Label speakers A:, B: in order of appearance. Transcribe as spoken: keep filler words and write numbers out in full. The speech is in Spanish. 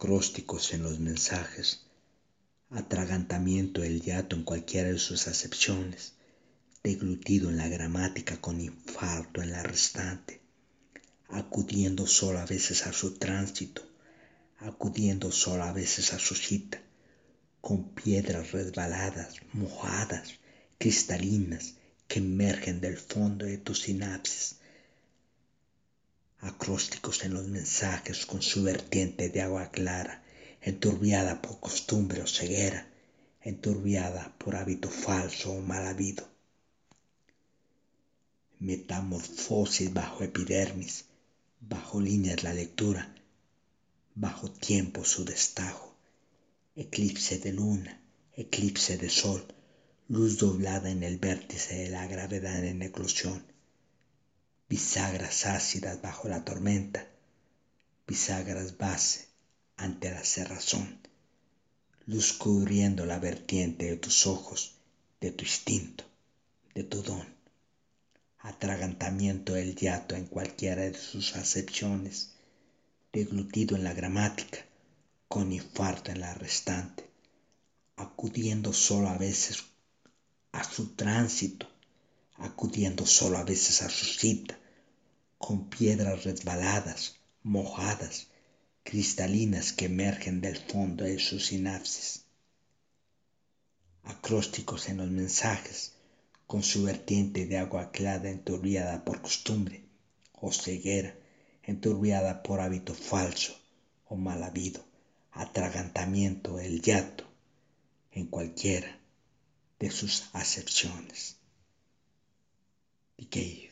A: acrósticos en los mensajes, atragantamiento del hiato en cualquiera de sus acepciones, deglutido en la gramática con infarto en la restante, acudiendo solo a veces a su tránsito, acudiendo solo a veces a su cita, con piedras resbaladas, mojadas, cristalinas que emergen del fondo de tu sinapsis, acrósticos en los mensajes con su vertiente de agua clara, enturbiada por costumbre o ceguera, enturbiada por hábito falso o mal habido. Metamorfosis bajo epidermis, bajo líneas la lectura, bajo tiempo su destajo, eclipse de luna, eclipse de sol, luz doblada en el vértice de la gravedad en eclosión, bisagras ácidas bajo la tormenta, bisagras base ante la cerrazón, luz cubriendo la vertiente de tus ojos, de tu instinto, de tu don, atragantamiento del hiato en cualquiera de sus acepciones, deglutido en la gramática, con infarto en la restante, acudiendo solo a veces a su tránsito, acudiendo solo a veces a su cita, con piedras resbaladas, mojadas, cristalinas que emergen del fondo de su sinapsis, acrósticos en los mensajes, con su vertiente de agua clara enturbiada por costumbre o ceguera, enturbiada por hábito falso o mal habido, atragantamiento del hiato en cualquiera de sus acepciones. Decay.